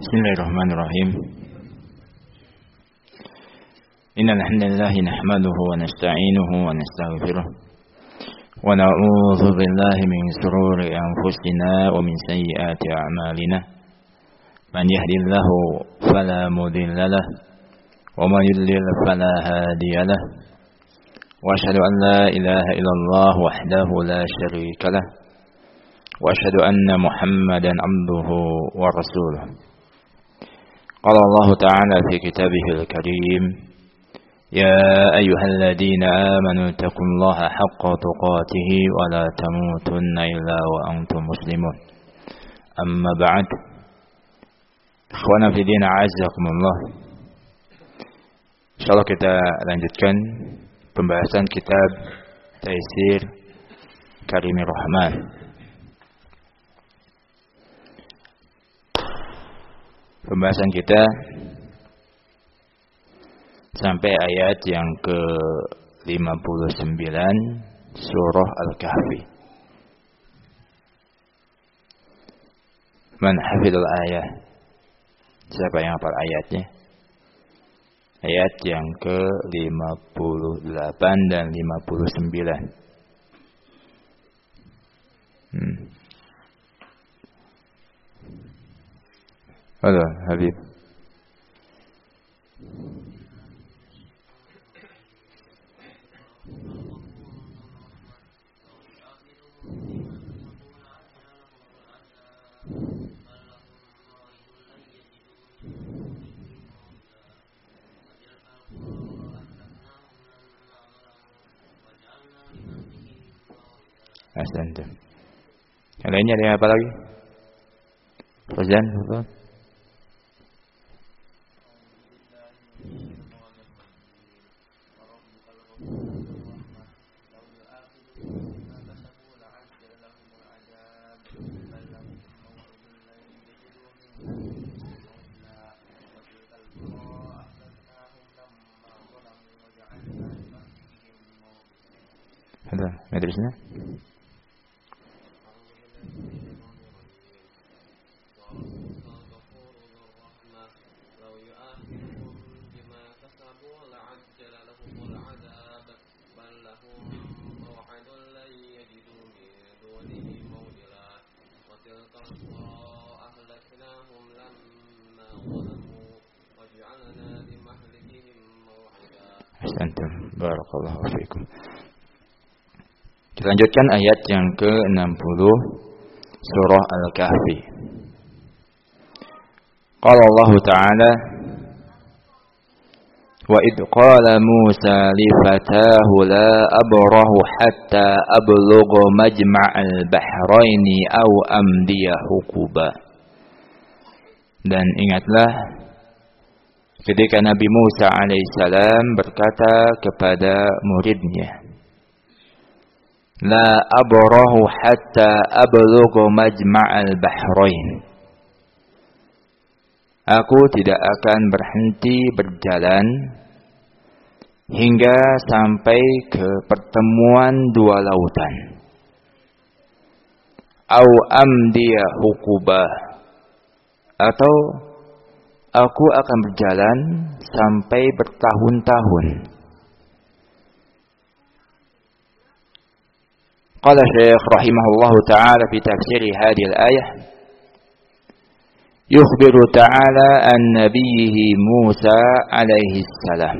Bismillahirrahmanirrahim. Innal hamdalillah nahmaduhu wa nasta'inuhu wa nastaghfiruh wa na'udzu billahi min shururi anfusina wa min sayyiati a'malina. Man yahdihillahu fala mudilla lahu wa man yudlil fala hadiya lahu. Wa asyhadu an la ilaha illallah wahdahu la syarika lahu wa asyhadu anna Muhammadan 'abduhu wa rasuluh. Qala Allah Ta'ala fi kitabihil karim, ya ayyuhalladzina amanu taqullaha haqqa tuqatih wa la tamutunna illa wa antum muslimun. Amma ba'd. Ikhwana fi din, a'azzakumullah. Insyaallah kita lanjutkan pembahasan kitab Taisir Karimir Rahman. Pembahasan kita sampai ayat yang ke-59 surah Al-Kahfi. Man hafidul ayat? Siapa yang hafal ayatnya? Ayat yang ke-58 dan 59. Halo, Habib. Ahsantum. Yang lainnya ada apa lagi? Fauzan, betul? Ada, madrasahnya? Ahsantum, barakallahu fiikum. Kita lanjutkan ayat yang ke-60 surah Al-Kahfi. Qala Allah Ta'ala, wa id qala Musa li fatahu la abrahu hatta ablugha majma'al bahraini aw amdiya huquba. Dan ingatlah ketika Nabi Musa alaihissalam berkata kepada muridnya, la abrahu hatta ablugha majma'al bahrain. Aku tidak akan berhenti berjalan hingga sampai ke pertemuan dua lautan. Au amdiya huquba, atau aku akan berjalan sampai bertahun-tahun. قال الشيخ رحمه الله تعالى في تفسير هذه الآية يخبر تعالى عن نبيه موسى عليه السلام.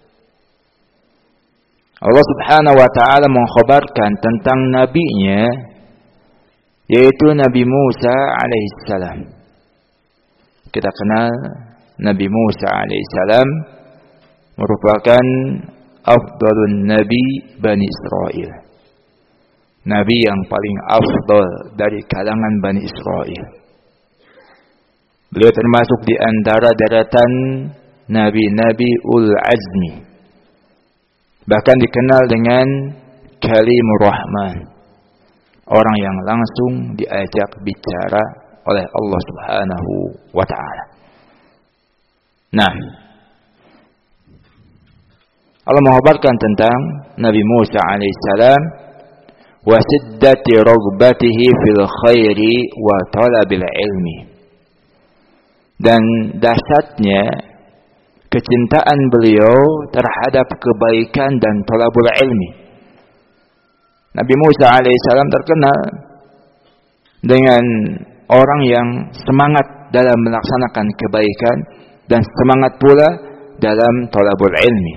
Allah subhanahu wa ta'ala mengkhabarkan tentang nabinya, yaitu Nabi Musa alaihissalam. Kita kenal Nabi Musa alaihissalam merupakan afdalun nabi Bani Israel, Nabi yang paling afdal dari kalangan Bani Israel. Beliau termasuk di antara daratan nabi-nabi ul azmi. Bahkan dikenal dengan Kalimur Rahman, orang yang langsung diajak bicara oleh Allah Subhanahu wa ta'ala. Nah, Allah mengabarkan tentang Nabi Musa alaihissalam wa siddati raghbatihi fil khairi wa talabil ilmi, dan dahsyatnya kecintaan beliau terhadap kebaikan dan thalabul ilmi. Nabi Musa alaihissalam terkenal dengan orang yang semangat dalam melaksanakan kebaikan dan semangat pula dalam thalabul ilmi.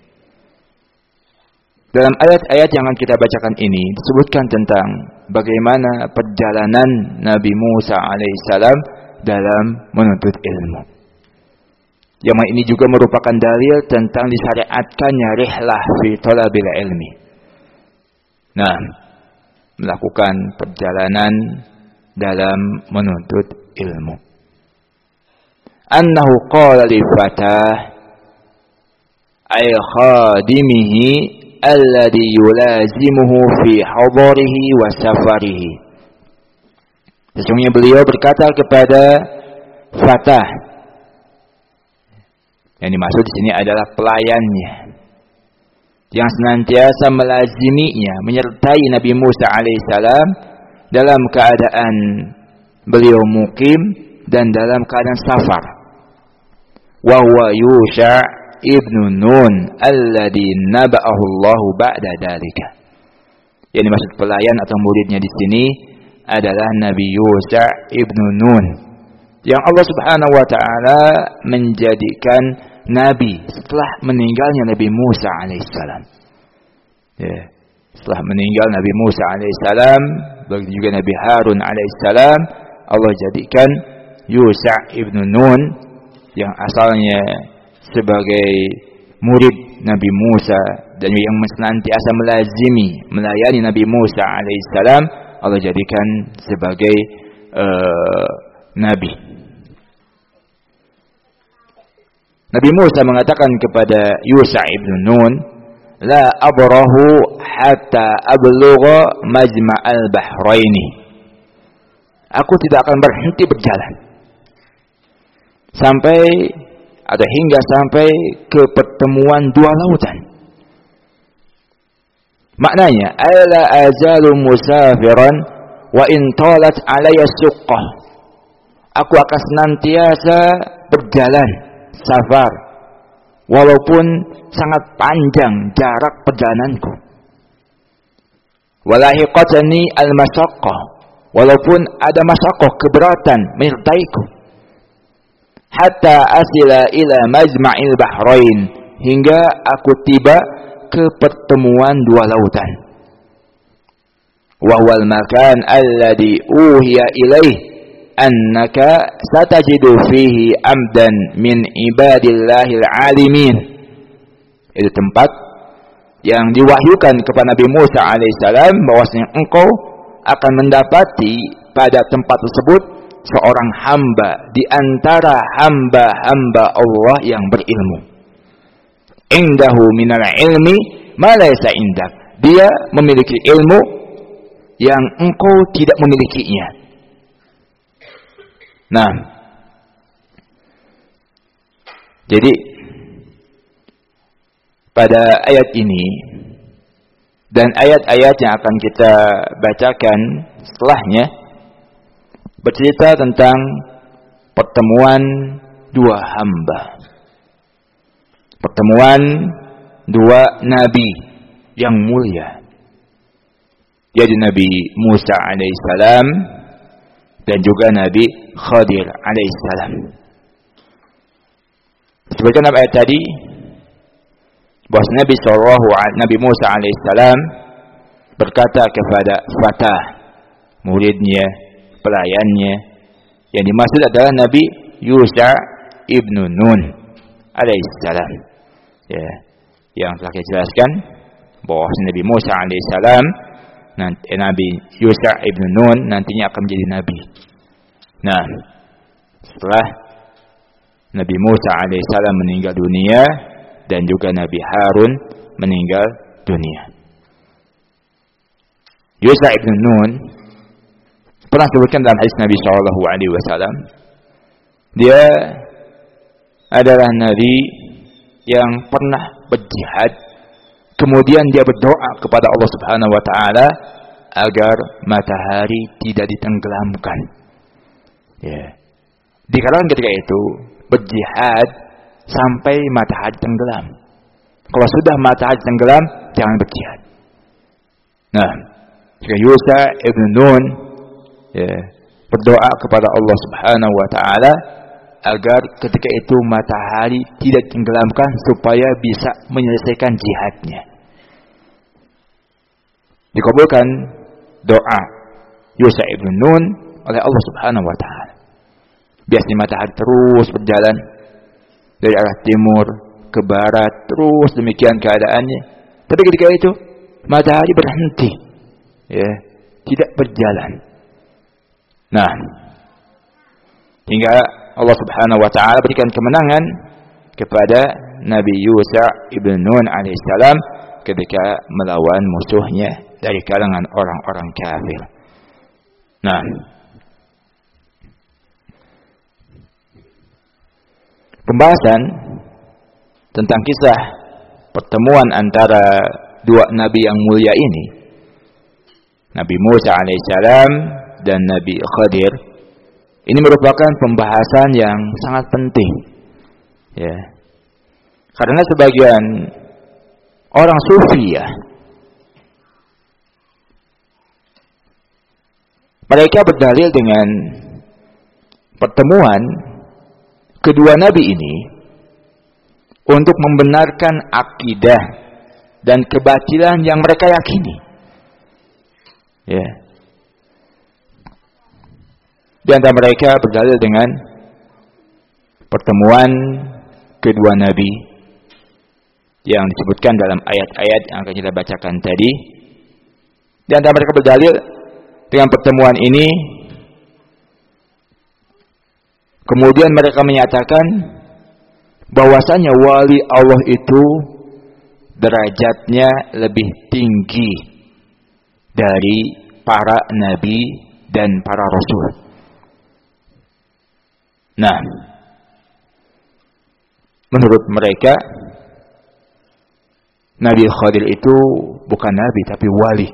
Dalam ayat-ayat yang akan kita bacakan ini disebutkan tentang bagaimana perjalanan Nabi Musa alaihissalam dalam menuntut ilmu. Yang ini juga merupakan dalil tentang disyariatkannya rihlah fi thalabil ilmi. Nah, melakukan perjalanan dalam menuntut ilmu. Annahu qala li fatah ay khadimihi alladhi yulazimuhu fi hadarihi wa safarihi. Sesungguhnya beliau berkata kepada fatah, yang dimaksud di sini adalah pelayannya yang senantiasa melaziminya, menyertai Nabi Musa alaihissalam dalam keadaan beliau mukim dan dalam keadaan safar. Wa huwa Yusha ibnu Nun alladhi naba'ahu Allah ba'da dalika. Yang dimaksud pelayan atau muridnya di sini adalah Nabi Yusha ibnu Nun yang Allah Subhanahu wa taala menjadikan nabi setelah meninggalnya Nabi Musa alaihissalam. Ya, setelah meninggal Nabi Musa alaihissalam, begitu juga Nabi Harun alaihissalam, Allah jadikan Yusha ibnu Nun yang asalnya sebagai murid Nabi Musa dan yang senantiasa melazimi melayani Nabi Musa alaihissalam, Allah jadikan sebagai nabi. Nabi Musa mengatakan kepada Yusha ibn Nun, la abrahu hatta ablugha majma'al bahraini. Aku tidak akan berhenti berjalan sampai atau hingga sampai ke pertemuan dua lautan. Maknanya, ala azalu musafiran wa in talat alayya suqqah. Aku akan senantiasa berjalan safar walaupun sangat panjang jarak perjalananku. Walahiqatani al-masyaqqah, walaupun ada masyaqqah, keberatan menyertaiku. Hatta asila ila majma'il bahrain, hingga aku tiba ke pertemuan dua lautan. Wa huwal makan alladhi uhiya ilaih annaka satajidu fihi amdan min ibadillahil alimin. Itu tempat yang diwahyukan kepada Nabi Musa alaihissalam bahwasanya engkau akan mendapati pada tempat tersebut seorang hamba di antara hamba-hamba Allah yang berilmu. Indahu minal ilmi ma laysa indak. Dia memiliki ilmu yang engkau tidak memilikinya. Nah, jadi pada ayat ini dan ayat-ayat yang akan kita bacakan setelahnya bercerita tentang pertemuan dua hamba, pertemuan dua nabi yang mulia, yaitu Nabi Musa alaihissalam dan juga Nabi Khadir alaihissalam. Sebutkan dalam ayat tadi bahwa Nabi Musa alaihissalam berkata kepada fatah, muridnya, pelayannya, yang dimaksud adalah Nabi Yusha ibnu Nun alaihissalam. Ya, yang telah kita jelaskan bahwa Nabi Musa alaihissalam, Nabi Yusha ibnu Nun nantinya akan menjadi nabi. Nah, setelah Nabi Musa alaihissalam meninggal dunia dan juga Nabi Harun meninggal dunia, Yusha ibnu Nun pernah disebutkan dalam hadis Nabi SAW, dia adalah nabi yang pernah berjihad, kemudian dia berdoa kepada Allah Subhanahu wa taala agar matahari tidak ditenggelamkan. Ya. Di kalangan ketika itu berjihad sampai matahari tenggelam. Kalau sudah matahari tenggelam, jangan berjihad. Nah, jika Yusha ibn Nun berdoa kepada Allah Subhanahu wa taala agar ketika itu matahari tidak tenggelamkan supaya bisa menyelesaikan jihadnya. Dikabulkan doa Yusha ibn Nun oleh Allah Subhanahu wa taala. Biasanya matahari terus berjalan dari arah timur ke barat, terus demikian keadaannya. Tapi ketika itu matahari berhenti, tidak berjalan. Nah, hingga Allah Subhanahu wa taala berikan kemenangan kepada Nabi Yusha ibn Nun alaihissalam ketika melawan musuhnya dari kalangan orang-orang kafir. Nah, pembahasan tentang kisah pertemuan antara dua nabi yang mulia ini, Nabi Musa alaihissalam dan Nabi Khadir, ini merupakan pembahasan yang sangat penting, karena sebagian orang sufi mereka berdalil dengan pertemuan kedua nabi ini untuk membenarkan akidah dan kebatilan yang mereka yakini. Di antara mereka berdalil dengan pertemuan kedua nabi yang disebutkan dalam ayat-ayat yang akan kita bacakan tadi. Di antara mereka berdalil dengan pertemuan ini, kemudian mereka menyatakan bahwasanya wali Allah itu derajatnya lebih tinggi dari para nabi dan para rasul. Nah, menurut mereka Nabi Khadir itu bukan nabi tapi wali.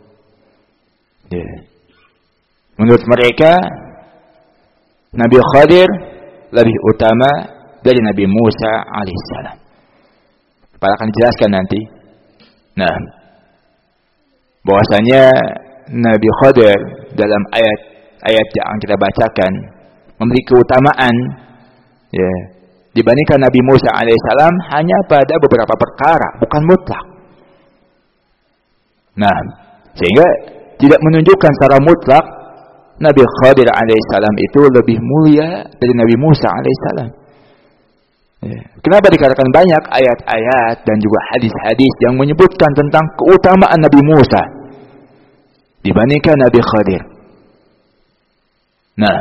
Menurut mereka Nabi Khadir lebih utama dari Nabi Musa alaihissalam. Akan dijelaskan nanti. Nah, bahwasanya Nabi Khadir dalam ayat-ayat yang kita bacakan memiliki keutamaan dibandingkan Nabi Musa alaihissalam hanya pada beberapa perkara, bukan mutlak. Nah, sehingga tidak menunjukkan secara mutlak Nabi Khadir alaihissalam itu lebih mulia dari Nabi Musa alaihissalam. Kenapa? Dikarenakan banyak ayat-ayat dan juga hadis-hadis yang menyebutkan tentang keutamaan Nabi Musa dibandingkan Nabi Khadir. Nah,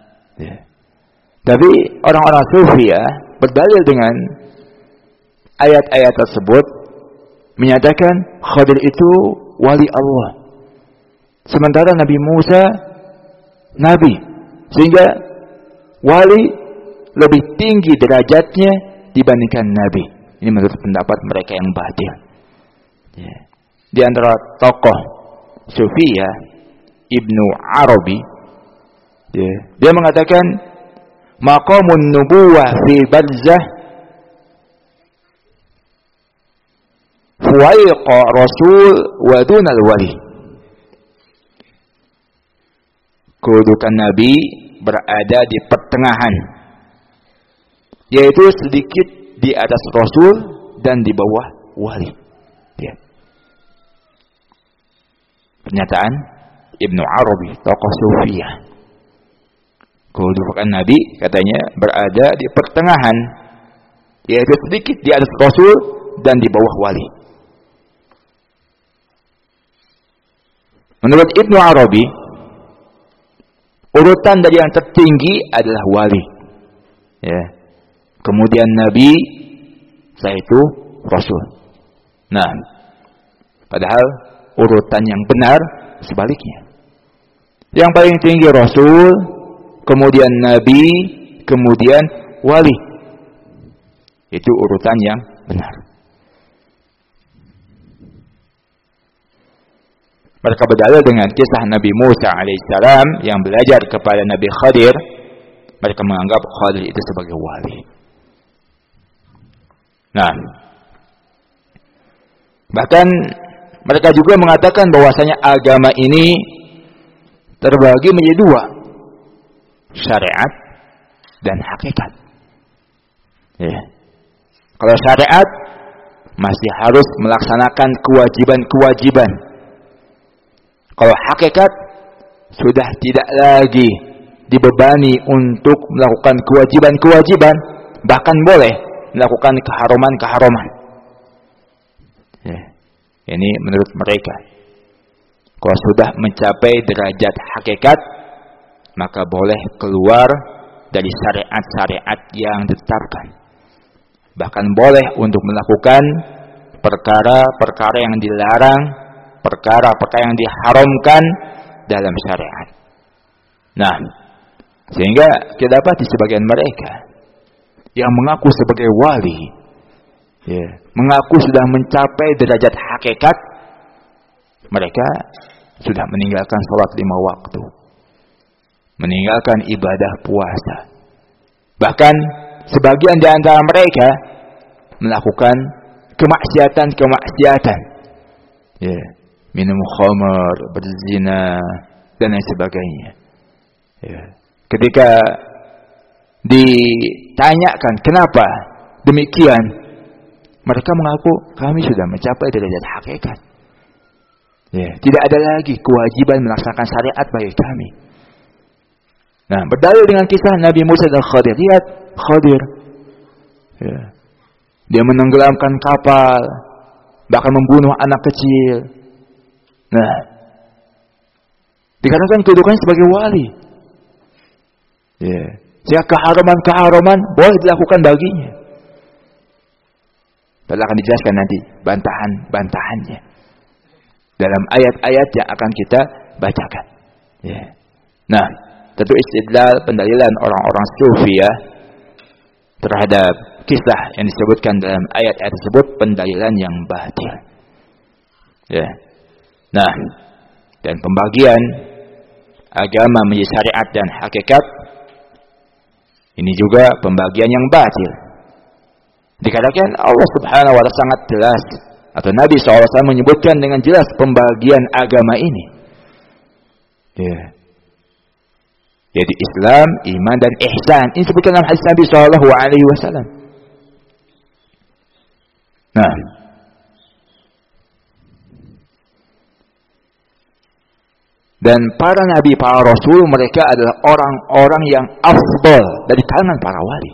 tapi orang-orang sufi berdalil dengan ayat-ayat tersebut menyatakan Khadir itu wali Allah, sementara Nabi Musa nabi, sehingga wali lebih tinggi derajatnya dibandingkan nabi. Ini menurut pendapat mereka yang batil. Di antara tokoh sufi Ibnu Arabi, dia mengatakan maqamun nubuwah fi barzah fuwaiqa rasul wa dunal wali. Kedudukan nabi berada di pertengahan, yaitu sedikit di atas rasul dan di bawah wali. Pernyataan Ibnu Arabi, tokoh sufiyah. Kedudukan nabi katanya berada di pertengahan, yaitu sedikit di atas rasul dan di bawah wali. Menurut Ibnu Arabi, urutan dari yang tertinggi adalah wali, kemudian nabi, setelah itu rasul. Nah, padahal urutan yang benar sebaliknya. Yang paling tinggi rasul, kemudian nabi, kemudian wali. Itu urutan yang benar. Mereka berdalil dengan kisah Nabi Musa alaihissalam yang belajar kepada Nabi Khadir. mereka menganggap Khadir itu sebagai wali. Nah, bahkan mereka juga mengatakan bahwasanya agama ini terbagi menjadi dua, syariat dan hakikat. Ya. Kalau syariat masih harus melaksanakan kewajiban-kewajiban. Kalau hakikat sudah tidak lagi dibebani untuk melakukan kewajiban-kewajiban, bahkan boleh melakukan keharuman-keharuman. Ya. Ini menurut mereka. Kalau sudah mencapai derajat hakikat, maka boleh keluar dari syariat-syariat yang ditetapkan. Bahkan boleh untuk melakukan perkara-perkara yang dilarang, perkara-perkara yang diharamkan dalam syariat. Nah, sehingga kita dapat di sebagian mereka yang mengaku sebagai wali, ya, mengaku sudah mencapai derajat hakikat, mereka sudah meninggalkan sholat 5 waktu, meninggalkan ibadah puasa. Bahkan sebagian di antara mereka melakukan kemaksiatan, ya, minum khamar, berzina, dan lain sebagainya. Ya. Ketika ditanyakan kenapa demikian, mereka mengaku kami sudah mencapai derajat hakikat. Ya, tidak ada lagi kewajiban melaksanakan syariat bagi kami. Nah, berdalil dengan kisah Nabi Musa dan Khadir. Lihat Khadir, ya, dia menenggelamkan kapal, bahkan membunuh anak kecil. Nah, dikarenakan kedudukannya sebagai wali. Ya, sehingga keharuman-keharuman boleh dilakukan baginya. Padahal akan dijelaskan nanti bantahan-bantahannya dalam ayat-ayat yang akan kita bacakan. Ya. Nah, tentu istidlal pendalilan orang-orang sufi ya terhadap kisah yang disebutkan dalam ayat-ayat tersebut pendalilan yang batil. Ya. Nah, dan pembagian agama menjadi syariat dan hakikat ini juga pembagian yang batil. Dikatakan Allah Subhanahu wa taala sangat jelas, atau Nabi SAW menyebutkan dengan jelas pembagian agama ini. Ya. Jadi Islam, iman dan ihsan. Ini disebutkan dalam hadis Nabi SAW. Nah, dan para nabi, para rasul, mereka adalah orang-orang yang afdal dari kalangan para wali.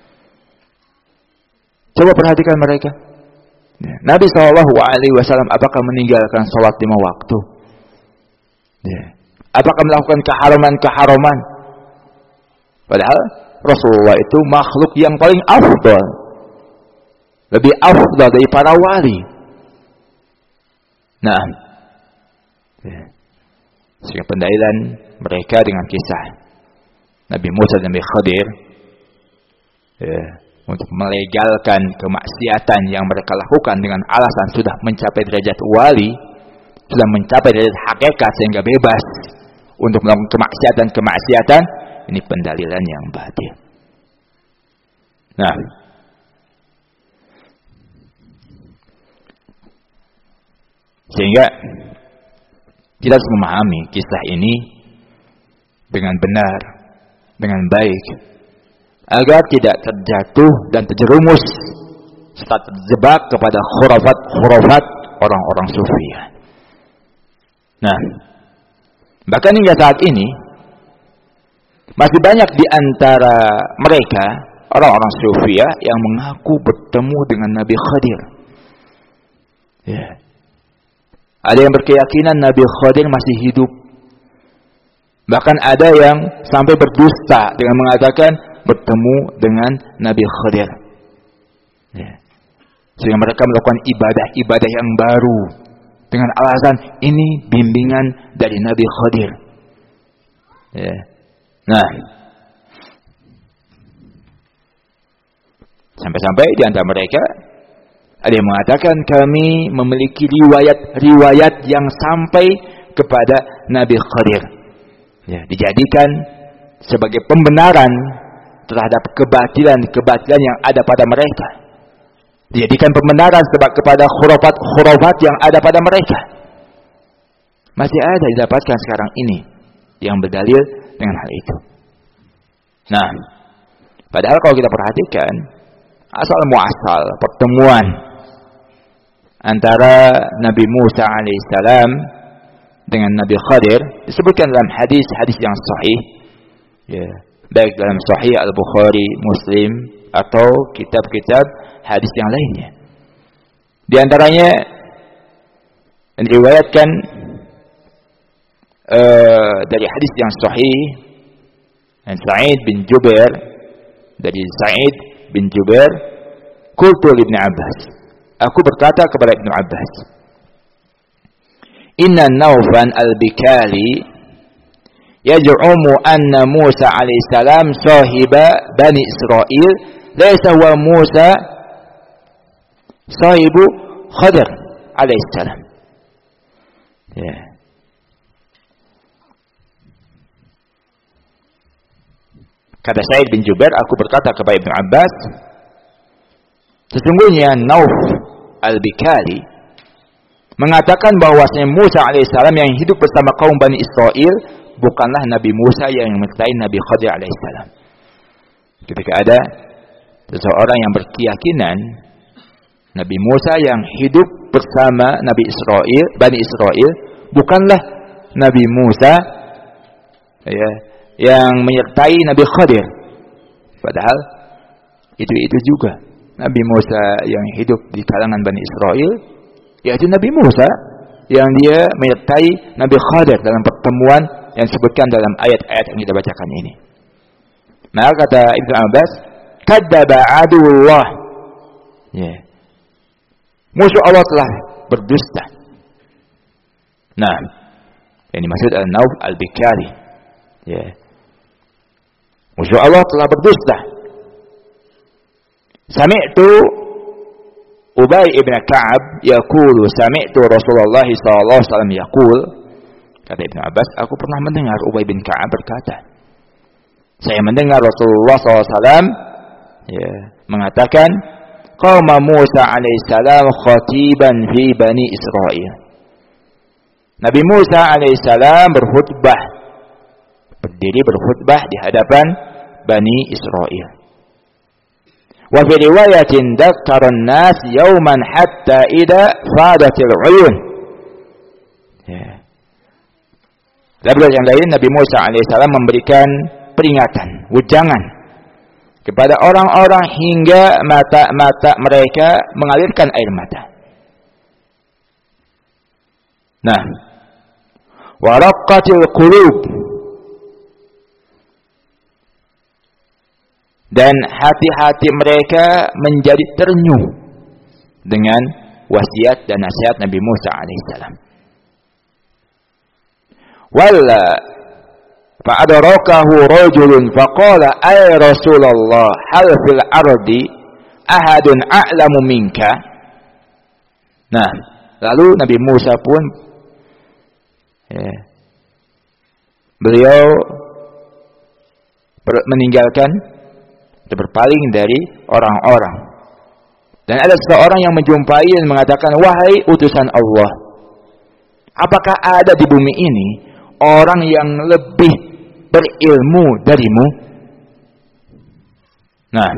Coba perhatikan mereka. Nabi SAW apakah meninggalkan sholat 5 waktu? Ya. Apakah melakukan keharuman-keharuman? Padahal Rasulullah itu makhluk yang paling afdal, lebih afdal dari para wali. Nah, ya. Sehingga pendalilan mereka dengan kisah Nabi Musa dan Nabi Khadir, ya, untuk melegalkan kemaksiatan yang mereka lakukan dengan alasan sudah mencapai derajat wali, sudah mencapai derajat hakikat sehingga bebas untuk melakukan kemaksiatan, ini pendalilan yang batil. Nah, sehingga kita harus memahami kisah ini dengan benar, dengan baik, agar tidak terjatuh dan terjerumus serta terjebak kepada khurafat orang-orang sufi. Nah, bahkan hingga saat ini masih banyak di antara mereka orang-orang sufi yang mengaku bertemu dengan Nabi Khadir. Ya. Ada yang berkeyakinan Nabi Khadir masih hidup. Bahkan ada yang sampai berdusta dengan mengatakan bertemu dengan Nabi Khadir. Ya. Sehingga mereka melakukan ibadah-ibadah yang baru dengan alasan ini bimbingan dari Nabi Khadir. Ya. Nah, sampai-sampai di antara mereka ada yang mengatakan kami memiliki riwayat yang sampai kepada Nabi Khadir. Ya, dijadikan sebagai pembenaran terhadap kebatilan-kebatilan yang ada pada mereka. Dijadikan pembenaran sebab kepada khurafat yang ada pada mereka. Masih ada didapatkan sekarang ini yang berdalil dengan hal itu. Nah, padahal kalau kita perhatikan asal muasal pertemuan antara Nabi Musa alaihissalam dengan Nabi Khadir disebutkan dalam hadis-hadis yang sahih, ya, baik dalam Sahih Al-Bukhari, Muslim atau kitab-kitab hadis yang lainnya. Di antaranya diriwayatkan dari hadis yang sahih Sa'id bin Jubair, dari Sa'id bin Jubair, qultu li Ibnu Abbas, aku berkata kepada Ibnu Abbas, inna Naufan al-Bikali yaj'umu anna Musa alaihissalam sahiba Bani Israel laysa huwa Musa sahibu Khadir alaihissalam. Ya. Kata Sa'id bin Jubair, aku berkata kepada Ibnu Abbas, sesungguhnya Nauf al-Bikali mengatakan bahwasanya Musa alaihissalam yang hidup bersama kaum Bani Israel bukanlah Nabi Musa yang menyertai Nabi Khadir alaihissalam. Ketika ada seseorang yang berkeyakinan Nabi Musa yang hidup bersama Bani Israel bukanlah Nabi Musa, ya, yang menyertai Nabi Khadir. Padahal itu juga Nabi Musa yang hidup di kalangan Bani Israel, yaitu Nabi Musa yang dia menyertai Nabi Khadir dalam pertemuan yang disebutkan dalam ayat-ayat yang kita bacakan ini. Maka kata Ibnu Abbas, kadzdzaba aduwwullah. Ya. Musuh Allah telah berdusta. Nah, yang dimaksud adalah Nauf al-Bikali. Ya. Musuh Allah telah berdusta. Sami'tu Ubay ibn Ka'ab yaqulu sami'tu Rasulullah sallallahu alaihi wasallam yaqul, kata Ibnu Abbas, aku pernah mendengar Ubay bin Ka'ab berkata, saya mendengar Rasulullah SAW ya, mengatakan, qama Musa alaihissalam khatiban fi Bani Israel. Nabi Musa alaihissalam berdiri berkhutbah di hadapan Bani Israel. Wa fi riwayatin dzakara an-nas yawman hatta idza fadatil uyun. Ya. Dalam yang lain Nabi Musa alaihissalam memberikan peringatan, wejangan kepada orang-orang hingga mata-mata mereka mengalirkan air mata. Nah, waraqqatil qulub, dan hati-hati mereka menjadi ternyuh dengan wasiat dan nasihat Nabi Musa alaihissalam. Walla fa'adrakahu rajulun faqala ay Rasulullah hal fil ardi ahadun a'lamu minka. Nah, lalu Nabi Musa pun beliau meninggalkan atau berpaling dari orang-orang, dan ada seseorang yang menjumpai dan mengatakan, wahai utusan Allah, apakah ada di bumi ini orang yang lebih berilmu darimu? Nah,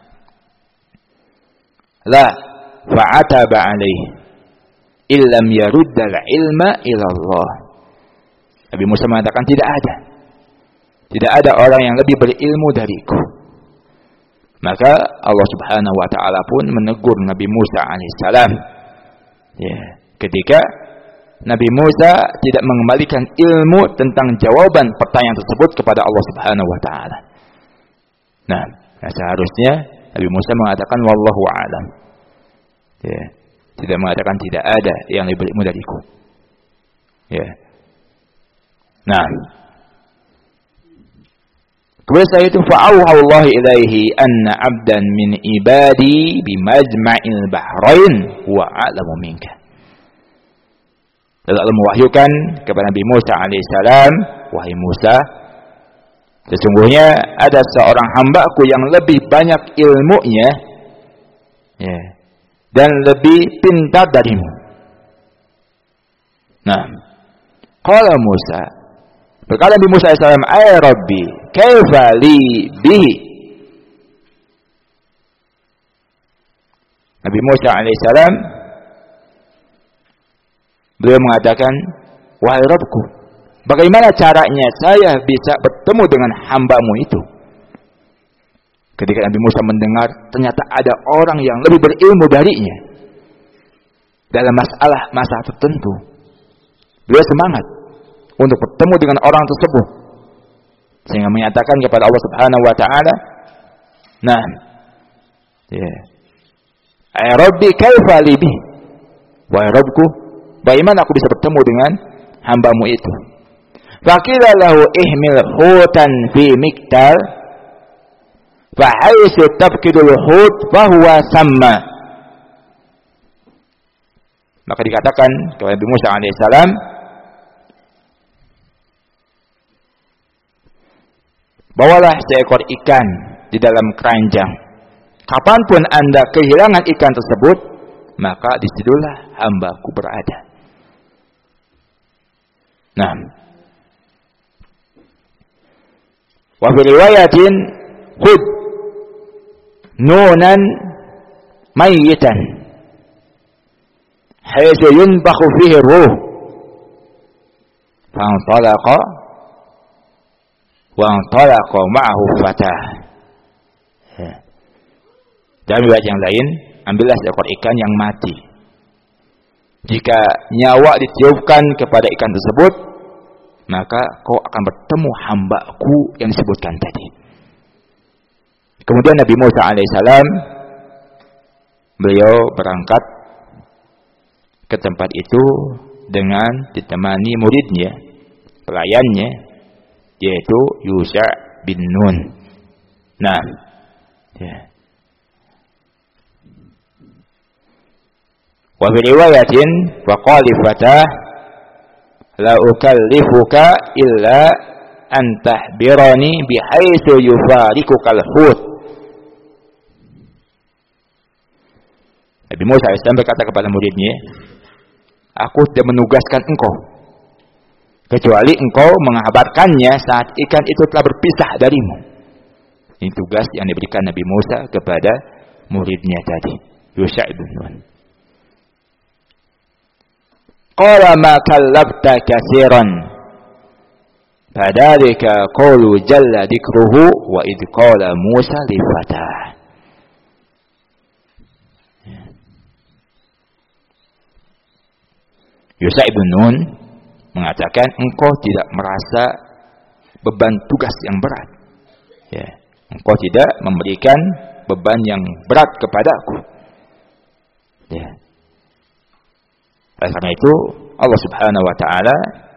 la fa'ataba alaihi illam yaruddal ilma ila Allah. Nabi Musa mengatakan, tidak ada orang yang lebih berilmu dariku. Maka Allah Subhanahu wa taala pun menegur Nabi Musa alaihissalam, ya, ketika Nabi Musa tidak mengembalikan ilmu tentang jawaban pertanyaan tersebut kepada Allah Subhanahu wa taala. Nah, seharusnya Nabi Musa mengatakan wallahu a'lam. Ya, tidak mengatakan tidak ada yang lebih berilmu dariku. Ya. Nah, kemudian setelah itu fa'auha Allah ilaihi anna 'abdan min ibadi bimajma'il bahrain huwa a'lamu minka. Lalu Allah mewahyukan kepada Nabi Musa alaihissalam, wahai Musa, Sesungguhnya ada seorang hambaku yang lebih banyak ilmunya, ya, dan lebih pintar darimu. Nah, qala Musa, berkata Nabi Musa AS, ay Rabbi, kaifa li bihi. Nabi Musa AS, beliau mengatakan, wahai Rabbku, bagaimana caranya saya bisa bertemu dengan hambamu itu? Ketika Nabi Musa mendengar ternyata ada orang yang lebih berilmu darinya dalam masalah tertentu, beliau semangat untuk bertemu dengan orang tersebut, sehingga menyatakan kepada Allah Subhanahu wa taala, nah, ya, ay Rabbi kaifa li bi, wahai Rabbku, bagaimana aku bisa bertemu dengan hambamu itu? Faqila lahu ihmil hutan fi miktal fa haitsu tafkidul hut fa huwa samma. Maka dikatakan kepada Nabi Musa alaihissalam, bawalah seekor ikan di dalam keranjang. Kapanpun Anda kehilangan ikan tersebut, maka disitulah hambaku berada. Nah, wa fi riwayatin hud nunan mayyitan haitsu yunbakhu fihi ruh fantalaqa wa antalaqa ma'ahu fatah. Dalam riwayat yang lain, ambillah seekor ikan yang mati. Jika nyawa ditiupkan kepada ikan tersebut, maka kau akan bertemu hambaku yang disebutkan tadi. Kemudian Nabi Musa alaihissalam, beliau berangkat ke tempat itu dengan ditemani muridnya, pelayannya, yaitu Yusha bin Nun. Nah, ya. Wa fi riwayatin wa qali fatah la ukallifuka illa an tahbirani bihaitsu yufarikukal hut. Nabi Musa AS berkata kepada muridnya, aku tidak menugaskan engkau kecuali engkau mengabarkannya saat ikan itu telah berpisah darimu. Ini tugas yang diberikan Nabi Musa kepada muridnya tadi, Yusha bin Nun. Qala ma kallafta katsiran fadzalika qawlu jalla dzikruhu wa id qala Musa li fatah. Yusha bin Nun mengatakan, engkau tidak merasa beban tugas yang berat, ya, engkau tidak memberikan beban yang berat kepadaku, ya. Oleh karena itu Allah Subhanahu wa taala,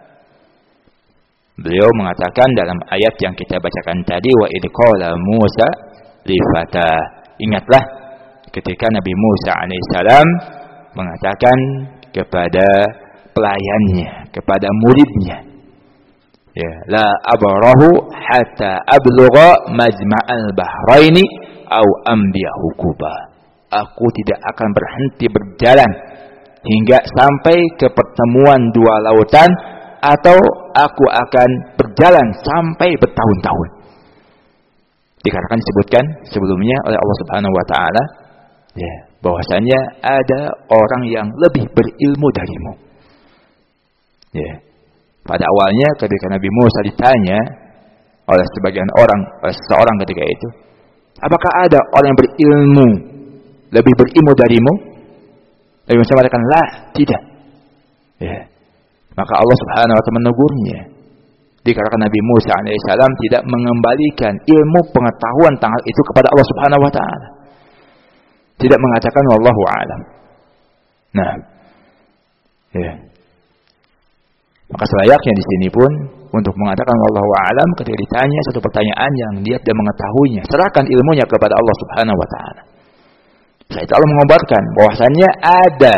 beliau mengatakan dalam ayat yang kita bacakan tadi, wa idh qala Musa li fatah. Ingatlah ketika Nabi Musa alaihissalam mengatakan kepada pelayannya, kepada muridnya, ya, la abrahu hatta ablugha majma'al bahraini au amdiya hukuba. Aku tidak akan berhenti berjalan hingga sampai ke pertemuan dua lautan, atau aku akan berjalan sampai bertahun-tahun. Dikatakan, disebutkan sebelumnya oleh Allah Subhanahu wa taala, ya, bahwasanya ada orang yang lebih berilmu darimu. Ya. Pada awalnya ketika Nabi Musa ditanya oleh sebagian orang, oleh seseorang ketika itu, apakah ada orang yang berilmu, lebih berilmu darimu? Nabi Musa mengatakan, la, tidak. Ya. Maka Allah Subhanahu wa taala menegurnya. Dikarenakan Nabi Musa alaihissalam tidak mengembalikan ilmu pengetahuan tentang itu kepada Allah Subhanahu wa taala. Tidak mengatakan wallahu a'lam. Nah, ya. Maka selayaknya di sini pun untuk mengatakan wallahu a'lam ketika ditanya satu pertanyaan yang dia tidak mengetahuinya, serahkan ilmunya kepada Allah Subhanahu wa taala. Saya Allah mengabarkan bahwasanya ada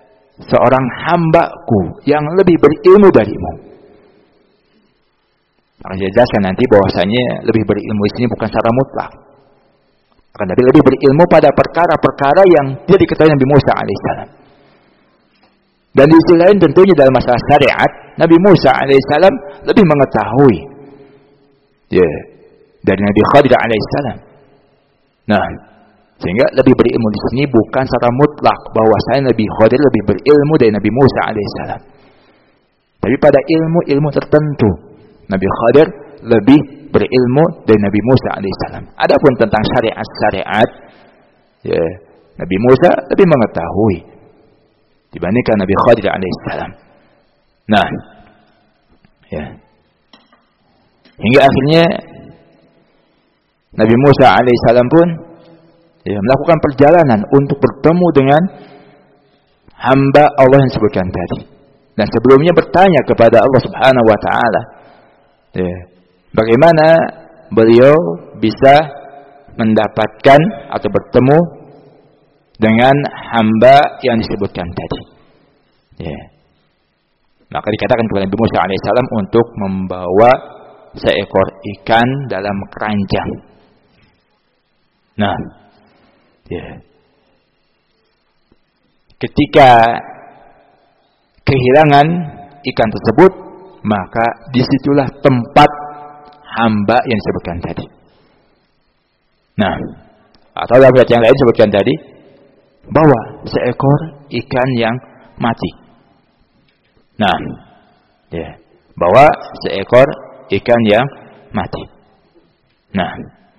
seorang hambaku yang lebih berilmu darimu. Akan dijelaskan nanti bahwasanya lebih berilmu di sini bukan secara mutlak. Akan tapi lebih berilmu pada perkara-perkara yang tidak diketahui Nabi Musa alaihissalam. Dan di sisi lain tentunya dalam masalah syariat, Nabi Musa alaihissalam lebih mengetahui dari Nabi Khadir alaihissalam. Nah, sehingga lebih berilmu di sini bukan secara mutlak bahwasanya Nabi Khadir lebih berilmu dari Nabi Musa alaihissalam. Tapi pada ilmu-ilmu tertentu Nabi Khadir lebih berilmu dari Nabi Musa alaihissalam. Adapun tentang syariat-syariat, Nabi Musa lebih mengetahui dibandingkan Nabi Khadir alaihissalam. Nah, hingga akhirnya Nabi Musa alaihissalam pun melakukan perjalanan untuk bertemu dengan hamba Allah yang disebutkan tadi. Dan sebelumnya bertanya kepada Allah Subhanahu wa taala, bagaimana beliau bisa mendapatkan atau bertemu dengan hamba yang disebutkan tadi. Maka dikatakan kepada Nabi Musa alaihissalam untuk membawa seekor ikan dalam keranjang. Nah, ketika kehilangan ikan tersebut, maka disitulah tempat hamba yang disebutkan tadi. Nah, atau dalam ayat yang lain disebutkan tadi, bawa seekor ikan yang mati. Nah, bawa seekor ikan yang mati. Nah,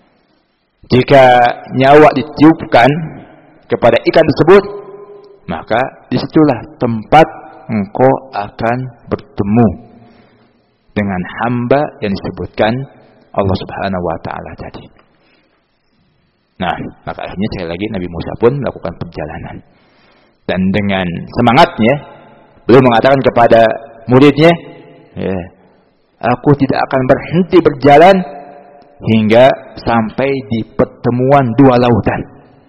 jika nyawa ditiupkan kepada ikan tersebut, maka disitulah tempat engkau akan bertemu dengan hamba yang disebutkan Allah Subhanahu wa taala tadi. Nah, maka akhirnya sekali lagi Nabi Musa pun melakukan perjalanan. Dan dengan semangatnya beliau mengatakan kepada muridnya, aku tidak akan berhenti berjalan hingga sampai di pertemuan dua lautan.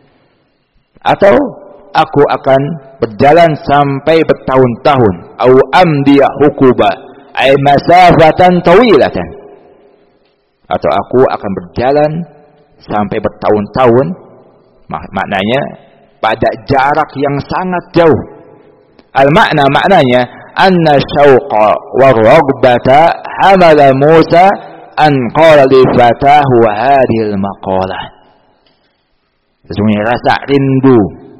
Atau aku akan berjalan sampai bertahun-tahun, au amdiya hukuba, ay masafatan tawilatan. Atau aku akan berjalan sampai bertahun-tahun, maknanya pada jarak yang sangat jauh. Maknanya anna syauqa wa ragbata hamala Musa an qala li fatahu hadhil maqalah. Sesungguhnya rasa rindu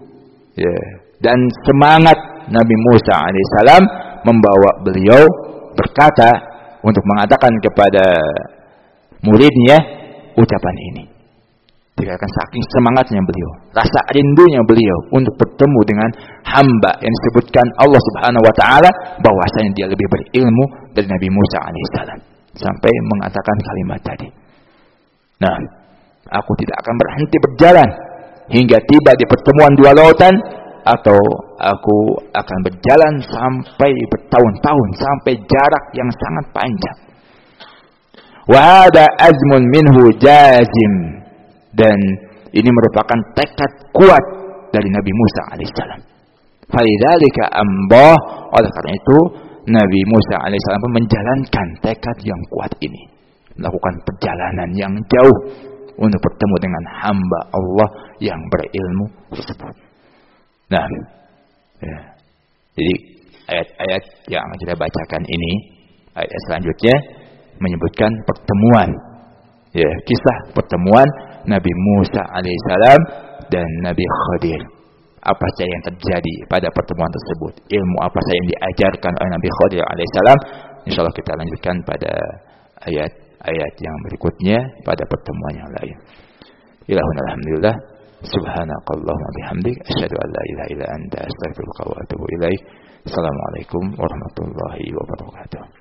dan semangat Nabi Musa alaihissalam membawa beliau berkata untuk mengatakan kepada muridnya ucapan ini. Dikatakan saking semangatnya beliau, rasa rindunya beliau untuk bertemu dengan hamba yang disebutkan Allah Subhanahu wa taala, bahwasanya dia lebih berilmu dari Nabi Musa alaihissalam, sampai mengatakan kalimat tadi. Nah, aku tidak akan berhenti berjalan hingga tiba di pertemuan dua lautan, atau aku akan berjalan sampai bertahun-tahun, sampai jarak yang sangat panjang. Wa hada azmun minhu jazim, dan ini merupakan tekad kuat dari Nabi Musa alaihissalam. Falidzalika ambah, oleh karena itu Nabi Musa alaihissalam pun menjalankan tekad yang kuat ini, melakukan perjalanan yang jauh untuk bertemu dengan hamba Allah yang berilmu tersebut. Nah, jadi ayat-ayat yang kita bacakan ini, ayat selanjutnya menyebutkan pertemuan, kisah pertemuan Nabi Musa alaihissalam dan Nabi Khadir. Apa saja yang terjadi pada pertemuan tersebut, ilmu apa saja yang diajarkan oleh Nabi Khadir alaihissalam, insyaallah kita lanjutkan pada ayat-ayat yang berikutnya pada pertemuan yang lain. Ilahuna alhamdulillah, subhanakallahumma bihamdik, asyhadu an la ilaha illa anta, astaghfiruka wa atubu ilaik. Assalamualaikum warahmatullahi wabarakatuh.